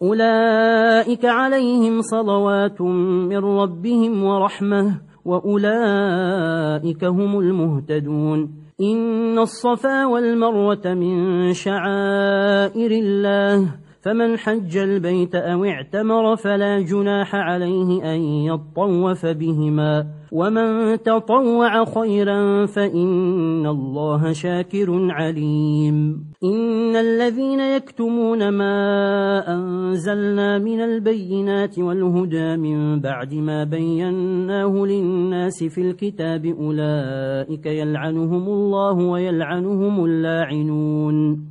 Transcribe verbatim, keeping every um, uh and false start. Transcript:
أولئك عليهم صلوات من ربهم ورحمة وأولئك هم المهتدون. إن الصفا والمروة من شعائر الله فمن حج البيت أو اعتمر فلا جناح عليه أن يطوف بهما ومن تطوع خيرا فإن الله شاكر عليم. إن الذين يكتمون ما أنزلنا من البينات والهدى من بعد ما بيناه للناس في الكتاب أولئك يلعنهم الله ويلعنهم اللاعنون.